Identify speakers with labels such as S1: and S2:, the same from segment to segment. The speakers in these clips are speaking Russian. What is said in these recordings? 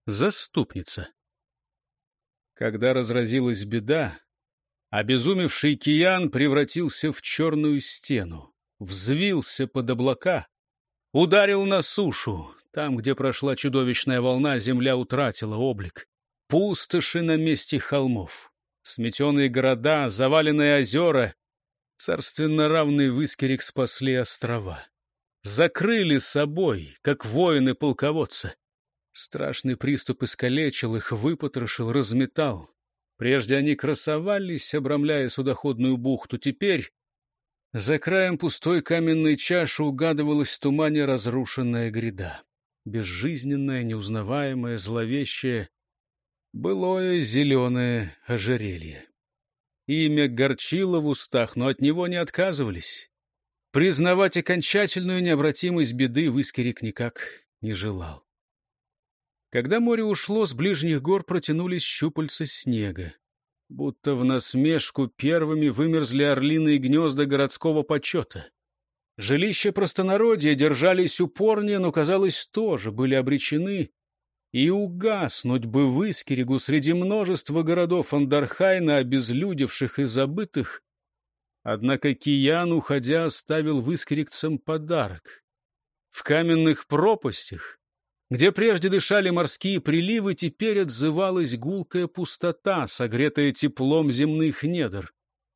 S1: Заступница. Когда разразилась беда, обезумевший Киян превратился в черную стену, взвился под облака, ударил на сушу. Там, где прошла чудовищная волна, земля утратила облик. Пустоши на месте холмов, сметенные города, заваленные озера. Царственно равный Выскерик спасли острова. Закрыли собой, как воины-полководцы. Страшный приступ искалечил их, выпотрошил, разметал. Прежде они красовались, обрамляя судоходную бухту. Теперь за краем пустой каменной чаши угадывалась в тумане разрушенная гряда. Безжизненное, неузнаваемое, зловещее, былое зеленое ожерелье. Имя горчило в устах, но от него не отказывались. Признавать окончательную необратимость беды Выскерик никак не желал. Когда море ушло, с ближних гор протянулись щупальца снега. Будто в насмешку первыми вымерзли орлиные гнезда городского почета. Жилища простонародья держались упорнее, но, казалось, тоже были обречены. И угаснуть бы Выскеригу среди множества городов Андархайна, обезлюдевших и забытых. Однако Киян, уходя, оставил выскеригцам подарок. В каменных пропастях, где прежде дышали морские приливы, теперь отзывалась гулкая пустота, согретая теплом земных недр.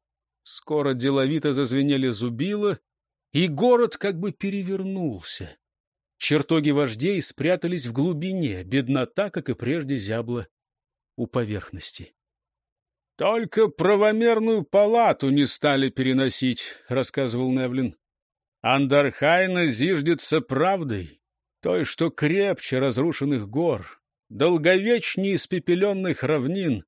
S1: Скоро деловито зазвенели зубила, и город как бы перевернулся. Чертоги вождей спрятались в глубине, беднота, как и прежде, зябла у поверхности. «Только правомерную палату не стали переносить», — рассказывал Невлин. «Андархайна зиждется правдой, той, что крепче разрушенных гор, долговечнее испепеленных равнин.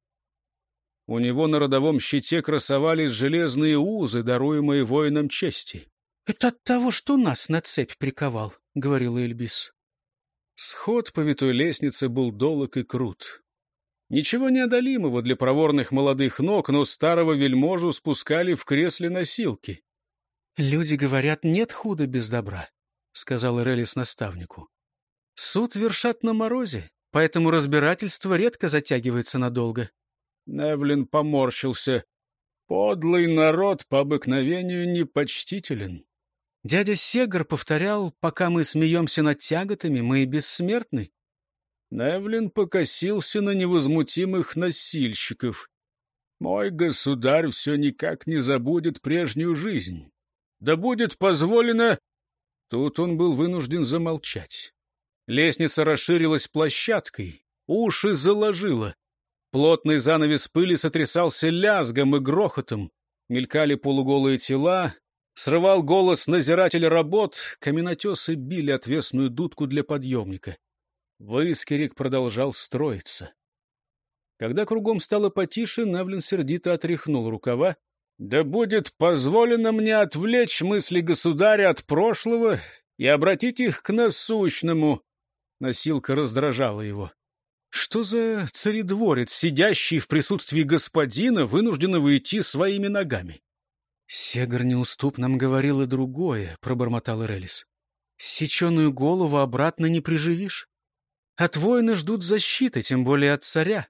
S1: У него на родовом щите красовались железные узы, даруемые воинам чести». «Это от того, что нас на цепь приковал», — говорила Эльбис. Сход по витой лестнице был долог и крут. Ничего неодолимого для проворных молодых ног, но старого вельможу спускали в кресле носилки. «Люди говорят, нет худа без добра», — сказал Эрелис наставнику. «Суд вершат на морозе, поэтому разбирательство редко затягивается надолго». Невлин поморщился. «Подлый народ по обыкновению непочтителен». Дядя Сегар повторял, пока мы смеемся над тяготами, мы и бессмертны. Невлин покосился на невозмутимых носильщиков. «Мой государь все никак не забудет прежнюю жизнь. Да будет позволено...» Тут он был вынужден замолчать. Лестница расширилась площадкой, уши заложило. Плотный занавес пыли сотрясался лязгом и грохотом. Мелькали полуголые тела. Срывал голос надзирателя работ, каменотесы били отвесную дудку для подъемника. Выскерик продолжал строиться. Когда кругом стало потише, Невлин сердито отряхнул рукава. «Да будет позволено мне отвлечь мысли государя от прошлого и обратить их к насущному». Носилка раздражала его. Что за царедворец, сидящий в присутствии господина, вынужденного идти своими ногами? «Сегар неуступ нам говорил и другое», — пробормотал Эрелис. «Сеченую голову обратно не приживишь. От воина ждут защиты, тем более от царя».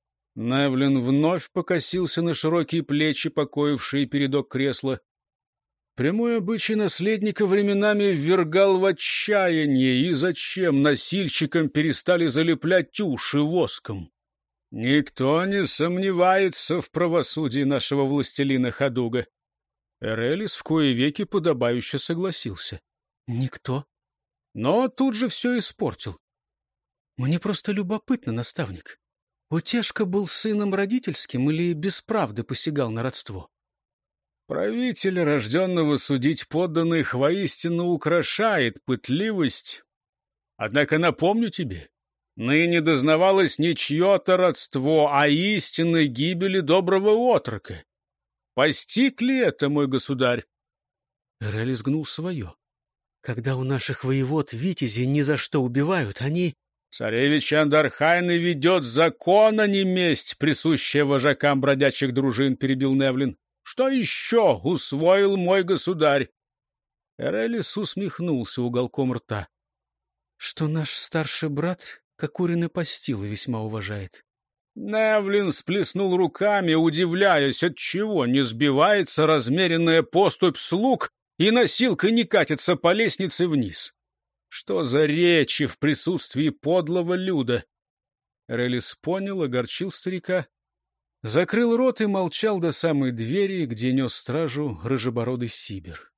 S1: Невлин вновь покосился на широкие плечи, покоившие передок кресла. Прямой обычай наследника временами ввергал в отчаяние, и зачем носильщикам перестали залеплять уши воском? «Никто не сомневается в правосудии нашего властелина Хадуга». Эрелис в кои веки подобающе согласился. «Никто». Но тут же все испортил. «Мне просто любопытно, наставник. Утешка был сыном родительским или без правды посягал на родство?» «Правителя, рожденного судить подданных, воистину украшает пытливость. Однако напомню тебе, ныне дознавалось не чье-то родство, а истинной гибели доброго отрока. Постиг ли это, мой государь?» Эрелис гнул свое. «Когда у наших воевод витязи ни за что убивают, они...» «Царевич Андархайна ведет закон, а не месть, присущая вожакам бродячих дружин», — перебил Невлин. «Что еще усвоил мой государь?» Эрелис усмехнулся уголком рта. «Что наш старший брат, Кокурины постилы весьма уважает. Невлин сплеснул руками, удивляясь, отчего не сбивается размеренная поступь слуг и носилка не катится по лестнице вниз. Что за речи в присутствии подлого люда? Релис понял, огорчил старика, закрыл рот и молчал до самой двери, где нес стражу рыжебородый сибир.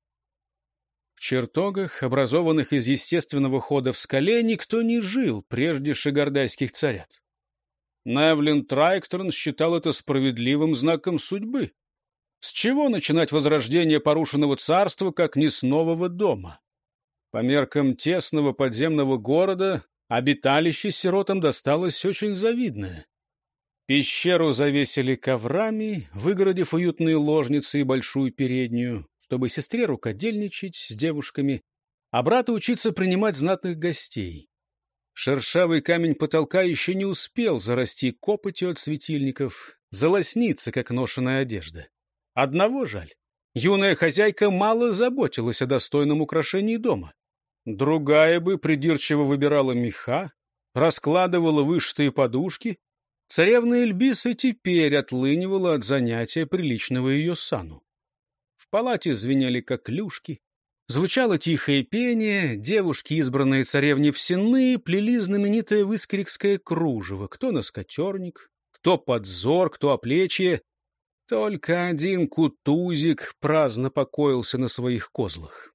S1: В чертогах, образованных из естественного хода в скале, никто не жил прежде шигардайских царят. Невлин Трайкторн считал это справедливым знаком судьбы. С чего начинать возрождение порушенного царства, как не с нового дома? По меркам тесного подземного города обиталище сиротам досталось очень завидное. Пещеру завесили коврами, выгородив уютные ложницы и большую переднюю, чтобы сестре рукодельничать с девушками, а брата учиться принимать знатных гостей. Шершавый камень потолка еще не успел зарасти копотью от светильников, залосниться, как ношеная одежда. Одного жаль. Юная хозяйка мало заботилась о достойном украшении дома. Другая бы придирчиво выбирала меха, раскладывала вышитые подушки. Царевна Эльбис и теперь отлынивала от занятия приличного ее сану. В палате звенели коклюшки, звучало тихое пение, девушки, избранные царевне в сенные, плели знаменитое выскрикское кружево, кто наскатерник, кто подзор, кто оплечье. Только один кутузик праздно покоился на своих козлах.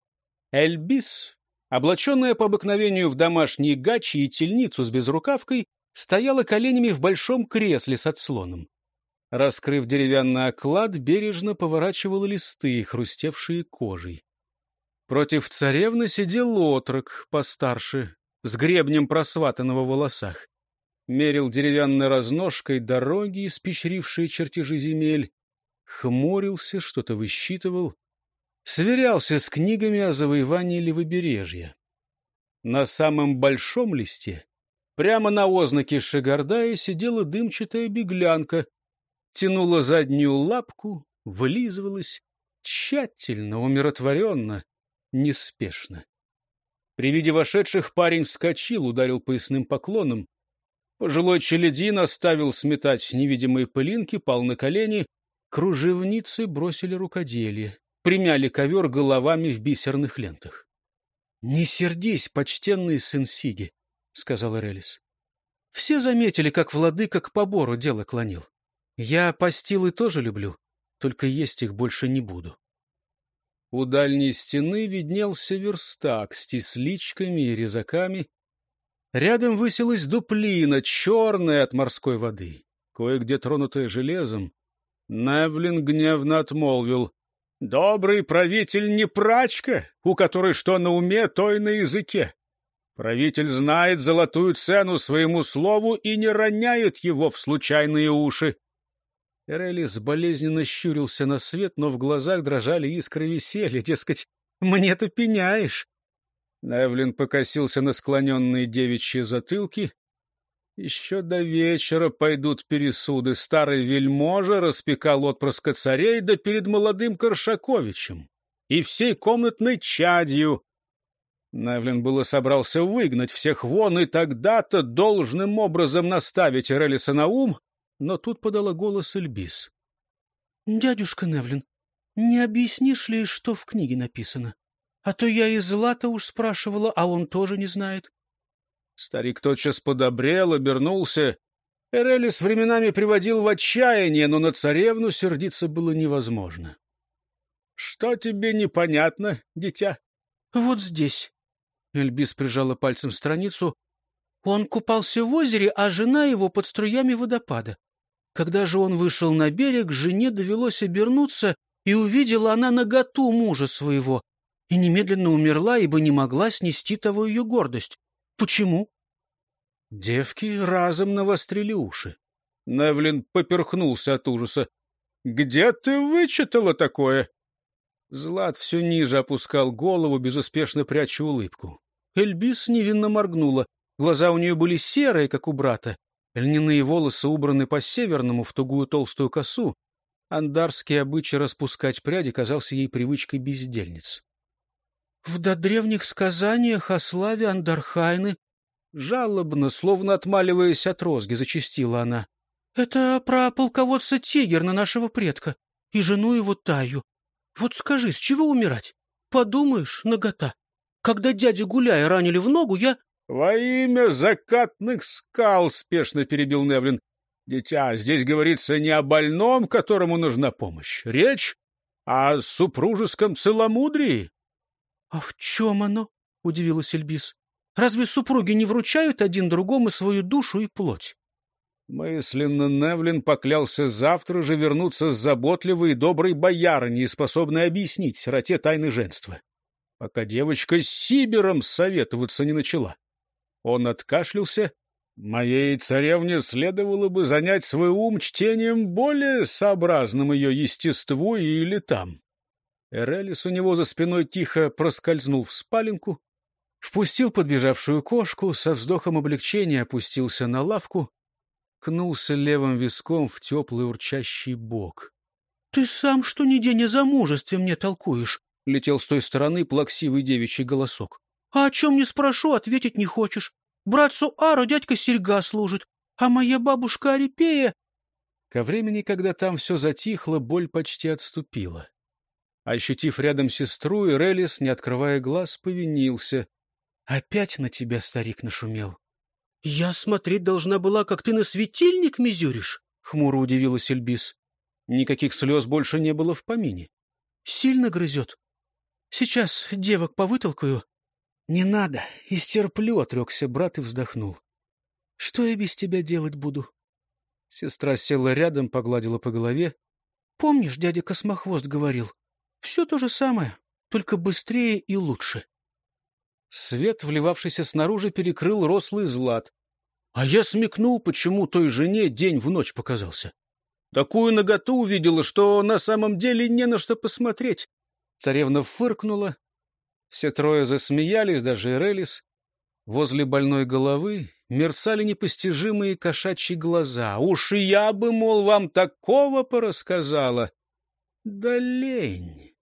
S1: Эльбис, облаченная по обыкновению в домашние гачи и тельницу с безрукавкой, стояла коленями в большом кресле с отслоном. Раскрыв деревянный оклад, бережно поворачивала листы, хрустевшие кожей. Против царевны сидел отрок постарше, с гребнем просватанного в волосах. Мерил деревянной разножкой дороги, испещрившие чертежи земель, хмурился, что-то высчитывал, сверялся с книгами о завоевании левобережья. На самом большом листе, прямо на ознаке Шигардая, сидела дымчатая беглянка, тянула заднюю лапку, вылизывалась тщательно, умиротворенно, неспешно. При виде вошедших парень вскочил, ударил поясным поклоном. Пожилой челядин оставил сметать невидимые пылинки, пал на колени. Кружевницы бросили рукоделье, примяли ковер головами в бисерных лентах. — Не сердись, почтенный сын Сиги, — сказал Эрелис. — Все заметили, как владыка к побору дело клонил. Я постилы тоже люблю, только есть их больше не буду. У дальней стены виднелся верстак с тесличками и резаками. Рядом высилась дуплина, черная от морской воды, кое-где тронутая железом. Невлин гневно отмолвил: «Добрый правитель не прачка, у которой что на уме, то и на языке. Правитель знает золотую цену своему слову и не роняет его в случайные уши». Эрелис болезненно щурился на свет, но в глазах дрожали искры веселья, дескать, «мне-то пеняешь». Невлин покосился на склоненные девичьи затылки. Еще до вечера пойдут пересуды. Старый вельможа распекал отпрыска царей, да перед молодым Коршаковичем и всей комнатной чадью. Невлин было собрался выгнать всех вон и тогда-то должным образом наставить Эрелиса на ум, но тут подала голос Эльбис. — Дядюшка Невлин, не объяснишь ли, что в книге написано? А то я и Злата уж спрашивала, а он тоже не знает. Старик тотчас подобрел, обернулся. Эрелис временами приводил в отчаяние, но на царевну сердиться было невозможно. — Что тебе непонятно, дитя? — Вот здесь. Эльбис прижала пальцем страницу. Он купался в озере, а жена его под струями водопада. Когда же он вышел на берег, жене довелось обернуться, и увидела она наготу мужа своего, и немедленно умерла, ибо не могла снести того ее гордость. Почему? Девки разом навострили уши. Невлин поперхнулся от ужаса. — Где ты вычитала такое? Злат все ниже опускал голову, безуспешно пряча улыбку. Эльбис невинно моргнула. Глаза у нее были серые, как у брата. Льняные волосы убраны по-северному в тугую толстую косу. Андарский обычай распускать пряди казался ей привычкой бездельниц. — В додревних сказаниях о славе Андархайны Жалобно, словно отмаливаясь от розги, зачастила она.
S2: — Это про полководца Тегерна, нашего предка, и жену его Таю. Вот скажи, с чего умирать? Подумаешь, нагота. Когда дядю Гуляя ранили в ногу, я...
S1: — Во имя закатных скал, — спешно перебил Невлин. — Дитя, здесь говорится не о больном, которому нужна помощь. Речь о супружеском целомудрии.
S2: — А в чем оно? — удивилась Эльбис. — Разве супруги не вручают один другому свою душу и плоть?
S1: Мысленно Невлин поклялся завтра же вернуться с заботливой и доброй боярыней, способной объяснить сироте тайны женства, пока девочка с Сибиром советоваться не начала. Он откашлялся. Моей царевне следовало бы занять свой ум чтением более сообразным ее естеству и летам. Эрелис у него за спиной тихо проскользнул в спаленку, впустил подбежавшую кошку, со вздохом облегчения опустился на лавку, кнулся левым виском в теплый урчащий бок.
S2: — Ты сам что ни день о замужестве мне толкуешь?
S1: — летел с той стороны плаксивый девичий голосок.
S2: — А о чем не спрошу, ответить не хочешь. Братцу Ару дядька Серьга служит, а моя бабушка Арипея...
S1: Ко времени, когда там все затихло, боль почти отступила. Ощутив рядом сестру, Эрелис, не открывая глаз, повинился. — Опять на тебя старик нашумел.
S2: — Я смотреть должна была, как ты на светильник мизюришь, — хмуро удивилась Эльбис.
S1: Никаких слез больше не было в помине.
S2: — Сильно грызет. Сейчас девок повытолкаю.
S1: — Не надо, истерплю, — отрекся брат и вздохнул. — Что я без тебя делать буду? Сестра села рядом, погладила по голове.
S2: — Помнишь, дядя Космохвост говорил? Все то же самое, только быстрее и лучше.
S1: Свет, вливавшийся снаружи, перекрыл рослый Злат. А я смекнул, почему той жене день в ночь показался. Такую наготу увидела, что на самом деле не на что посмотреть. Царевна фыркнула. Все трое засмеялись, даже Эрелис. Возле больной головы мерцали непостижимые кошачьи глаза. Уж и я бы, мол, вам такого порассказала. Да лень.